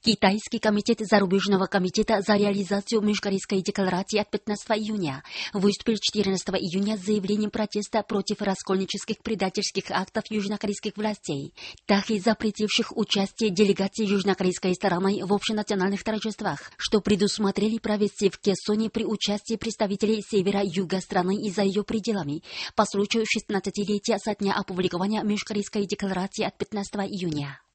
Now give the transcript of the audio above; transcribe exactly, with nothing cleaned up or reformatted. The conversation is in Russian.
Китайский комитет Зарубежного комитета за реализацию Межкорейской декларации от пятнадцатого июня выступил четырнадцатого июня с заявлением протеста против раскольнических предательских актов южнокорейских властей, так и запретивших участие делегаций южнокорейской стороны в общенациональных торжествах, что предусмотрели провести в Кессоне при участии представителей севера-юга страны и за ее пределами по случаю шестнадцатилетия со дня опубликования Межкорейской декларации от пятнадцатого июня.